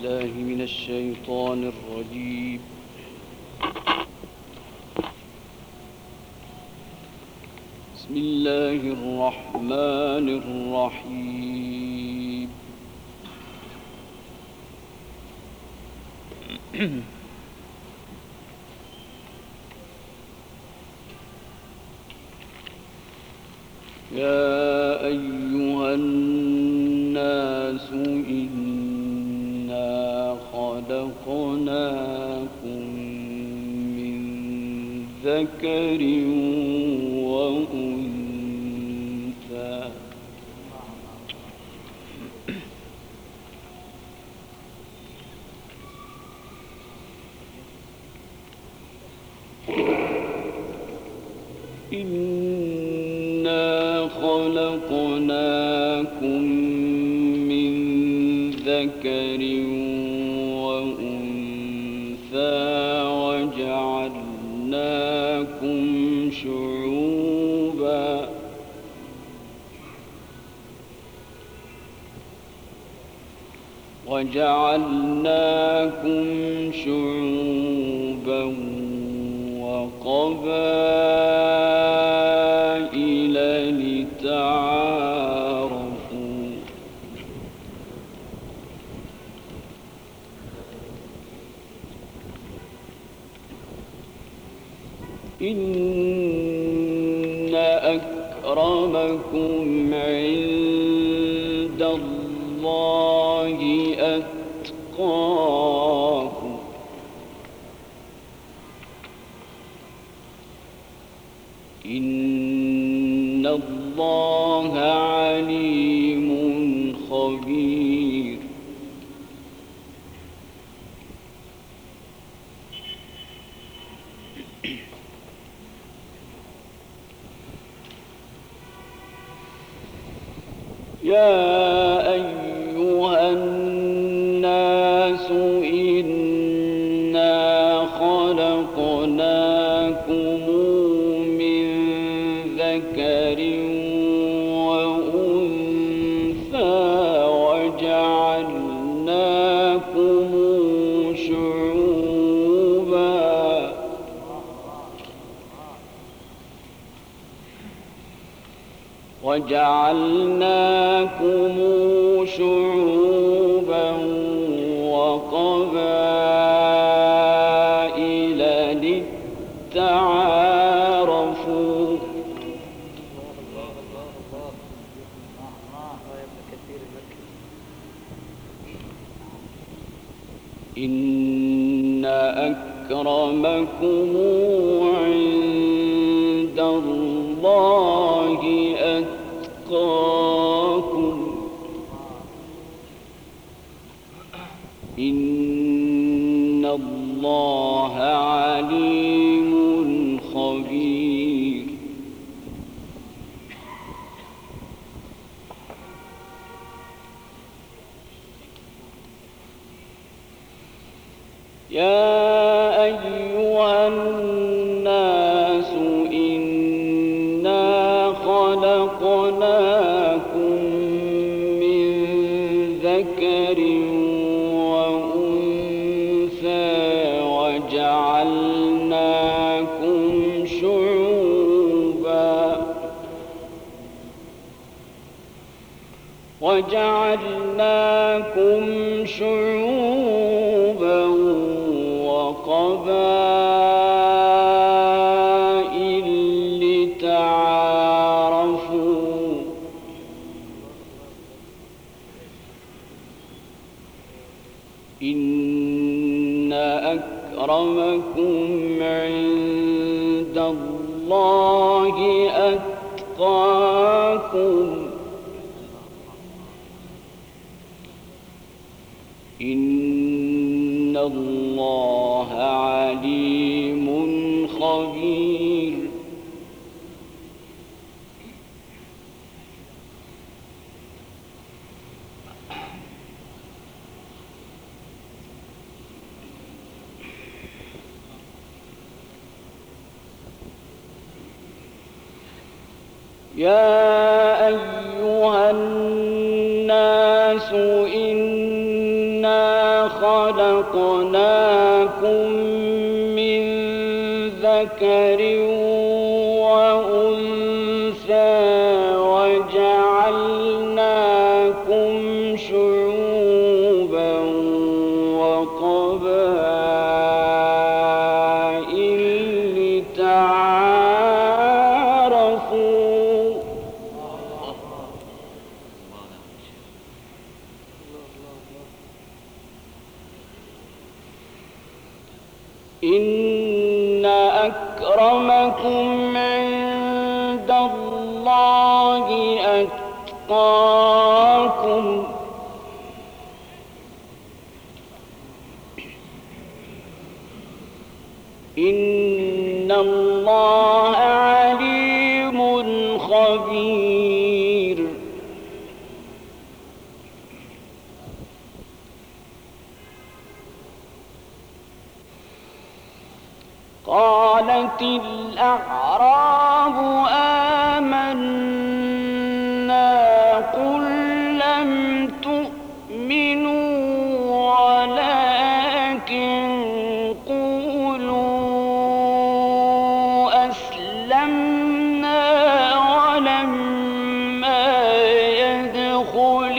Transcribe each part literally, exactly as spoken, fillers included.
بالله من الشيطان الرجيم. بسم الله الرحمن الرحيم. يا أيها الناس إنا خلقناكم من ذكر وأنثى إنا خلقناكم من ذكر وأنثى وجعلناكم شعوبا وجعلناكم شعوبا وقبائل لتعارفوا إن أكرمكم عند الله أتقاكم إن الله عليم خبير. يا أيها الناس إنا خلقناكم من ذكر وأنثى وجعلناكم شعوبا وجعلناكم شعوبا وقبائل لتعارفوا إن أكرمكم عند الله أتقاكم إن الله عليم خبير. يا أيها الناس إنا خلقناكم من ذكر وأنثى وجعلناكم شعوبا وجعلناكم شعوبا وقبائل لتعارفوا إن أكرمكم عند الله أتقاكم إن الله عليم خبير. يا أيها الناس إنا شعوبا وقبائل لتعارفوا إن أكرمكم عند الله أتقاكم إن الله عليم خبير. قالت الأعراب آمنا قل لم تؤمنوا ولكن قولوا أسلمنا ولما يدخل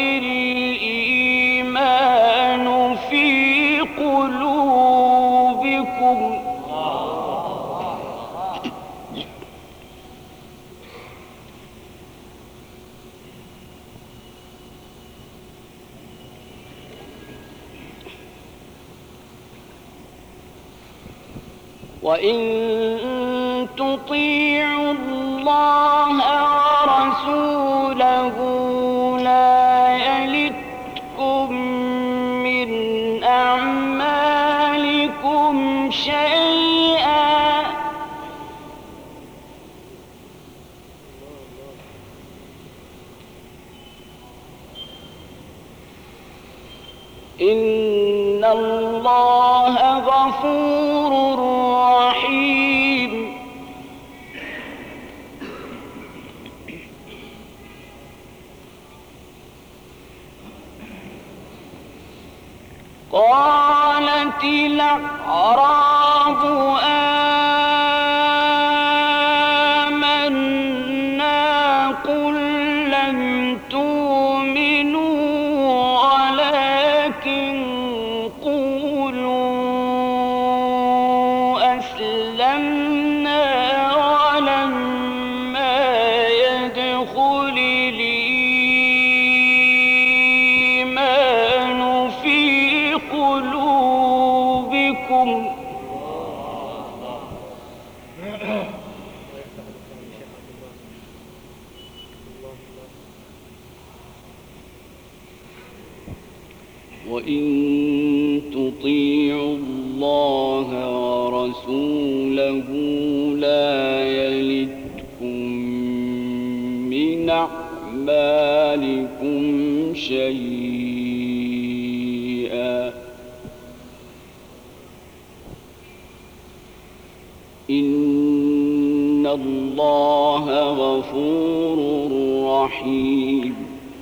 الإيمان في قلوبكم وإن تطيعوا الله ورسوله لا يلتكم من أعمالكم شيئا إن الله غفور رحيم. قالت الأعراب آمنا قل لم تؤمنوا ولكن قولوا أسلمنا ولما يدخل الإيمان في قلوبكم وإن تطيعوا الله ورسوله لا يلتكم من أعمالكم شيئا إن الله غفور رحيم.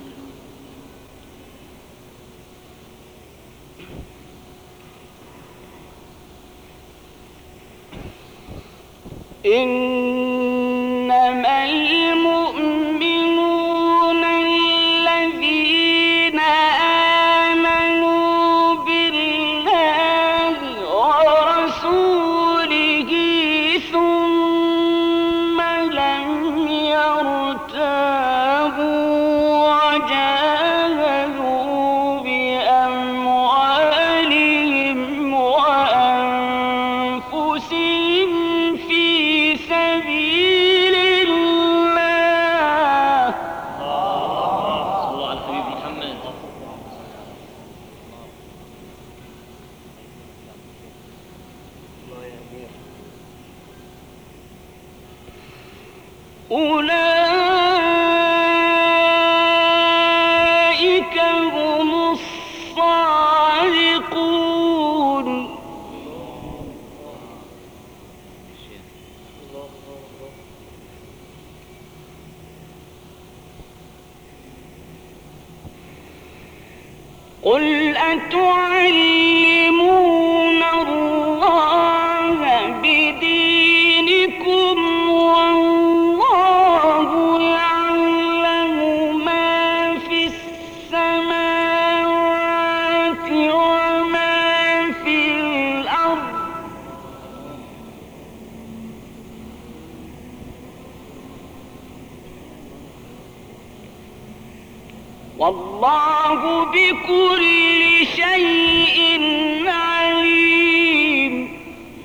إنما المؤمنون الذين آمنوا بالله ورسوله ثم لم يرتابوا وجاهدوا بأموالهم وأنفسهم في سبيل الله. صلى الله على الحبيب محمد. أولئك هم الصادقون. قل أتعلمون الله بدينكم والله يعلم ما في السماوات والله بكل شيء عليم.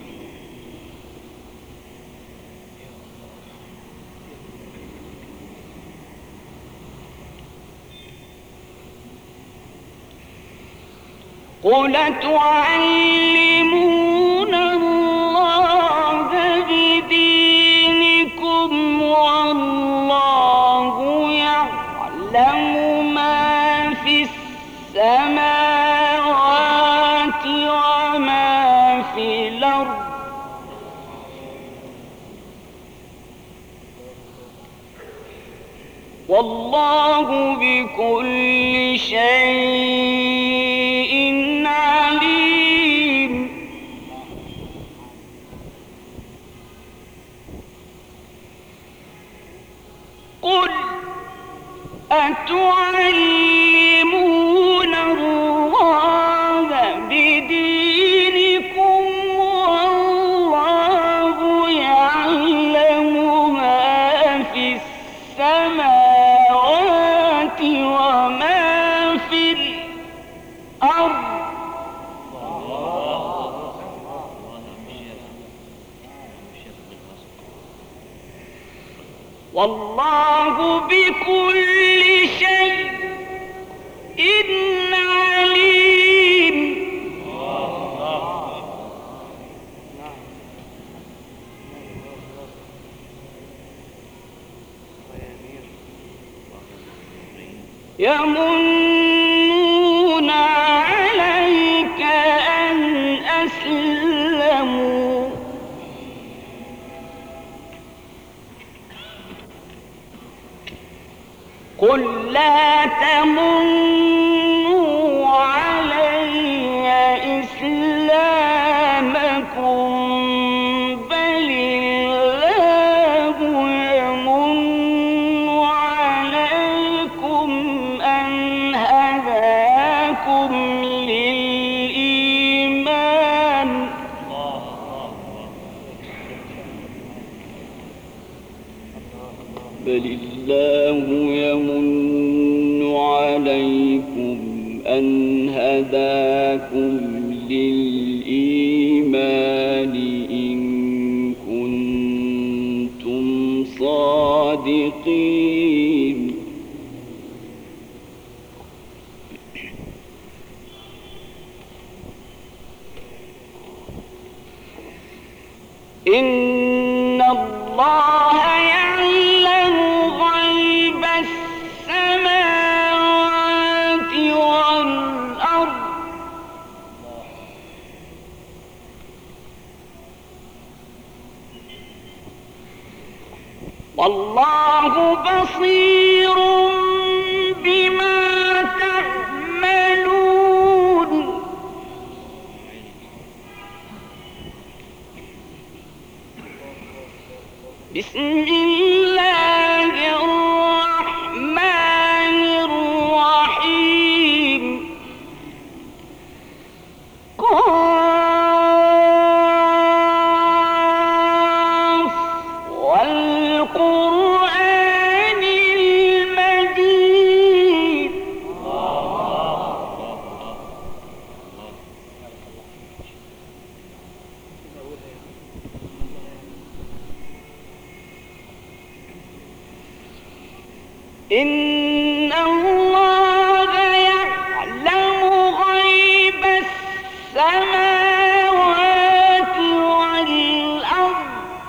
قل تعلمون الله بدينكم والله يعلم ما في السماوات وما في الأرض والله بكل شيء عليم. قل أتعلمون الله بدينكم والله يعلم ما في السماوات وما في الأرض والله بكل شيء عليم. يمنون عليك أن أسلموا قل لا تمنوا علي إسلامكم بل الله يمن عليكم أن هداكم للإيمان بل الله يمن عليكم أن هداكم للإيمان إن كنتم صادقين. إن الله يعلم غيب السماوات والأرض والله بصير بما تعملون. بسم الله الرحمن الرحيم. قاف والقرآن المجيد. إن الله يعلم غيب السماوات والأرض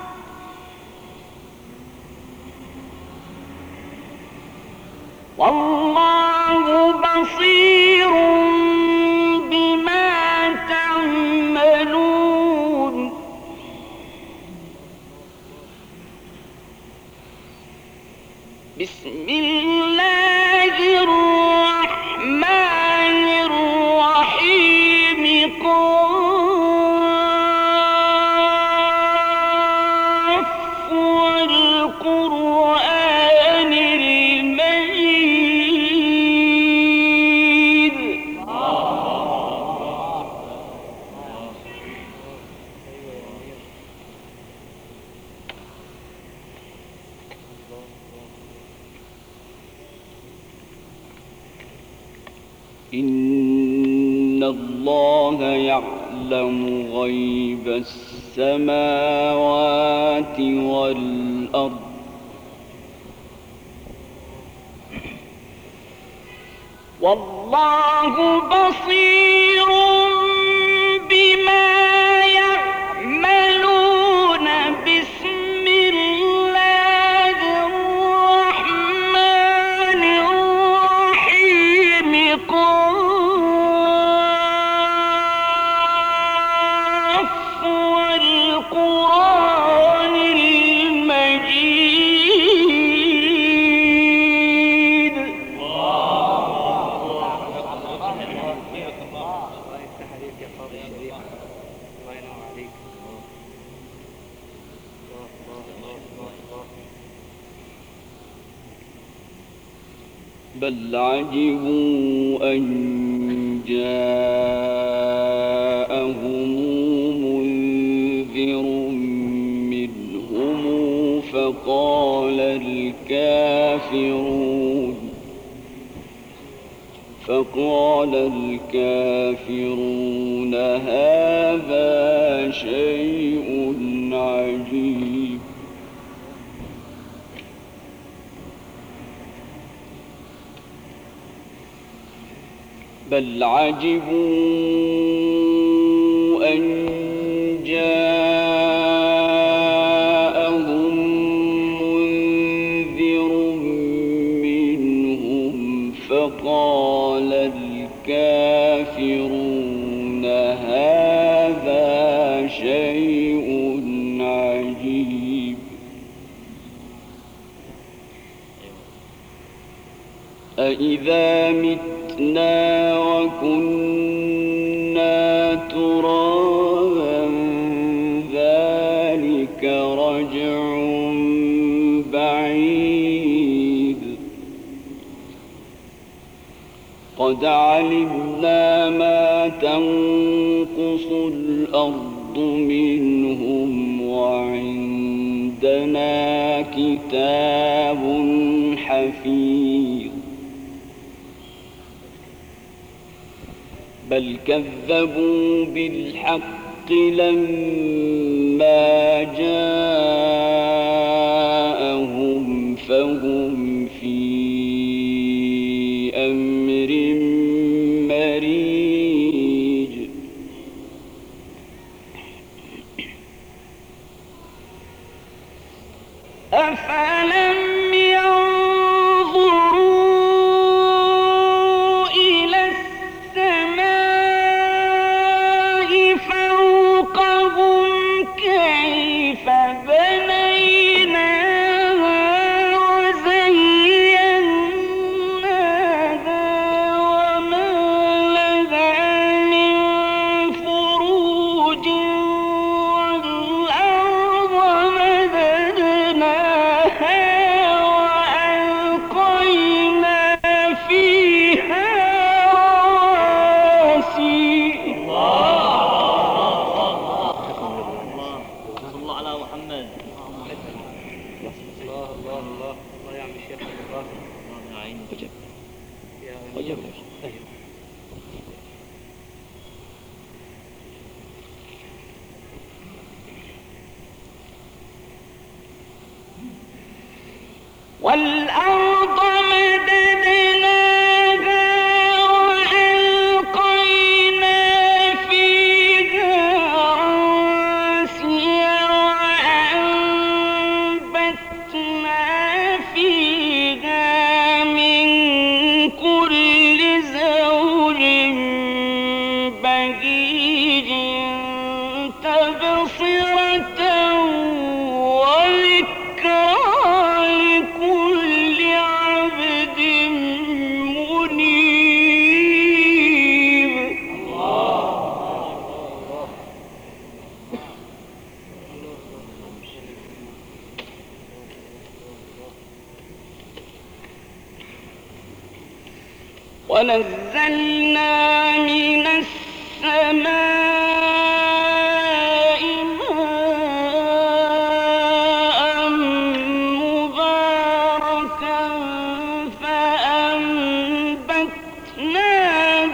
والله بصير بما تعملون. بسم الله إن الله يعلم غيب السماوات والأرض والله بصير بما يعملون. بسم الله الرحمن الرحيم. قاف والقرآن المجيد. بل عجبوا أن جاءهم منذر منهم فقال الكافرون فقال الكافرون هذا شيء عجيب. بل عجبوا أن جاءهم منذر منهم فقال الكافرون هذا شيء عجيب. أإذا متنا وكنا ترابا ذلك رجع بعيد. قد علمنا ما تنقص الأرض منهم وعندنا كتاب حفيظ. بل كذبوا بالحق لما جاءهم فهم في أمر مريج. أفلم ينظروا إلى السماء فوقهم كيف بنيناها وزيناها وما لها من فروج والأرض مددناها وألقينا فيها رواسي. صلى الله على محمد. الله الله الله الله يا عم الشيخ الله الله يعينك. يا طيب. أيوه. والأرض مددناها وألقينا فيها رواسي وأنبتنا فيها من كل زوج بهيج تبصرة وذكرى لكل عبد منيب. ونزلنا من السماء ماء مباركا فأنبتنا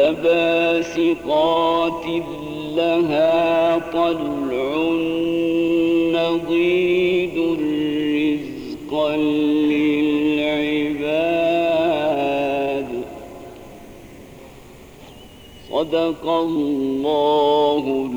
فباسقات لها طلع نضيد رزقا للعباد. صدق الله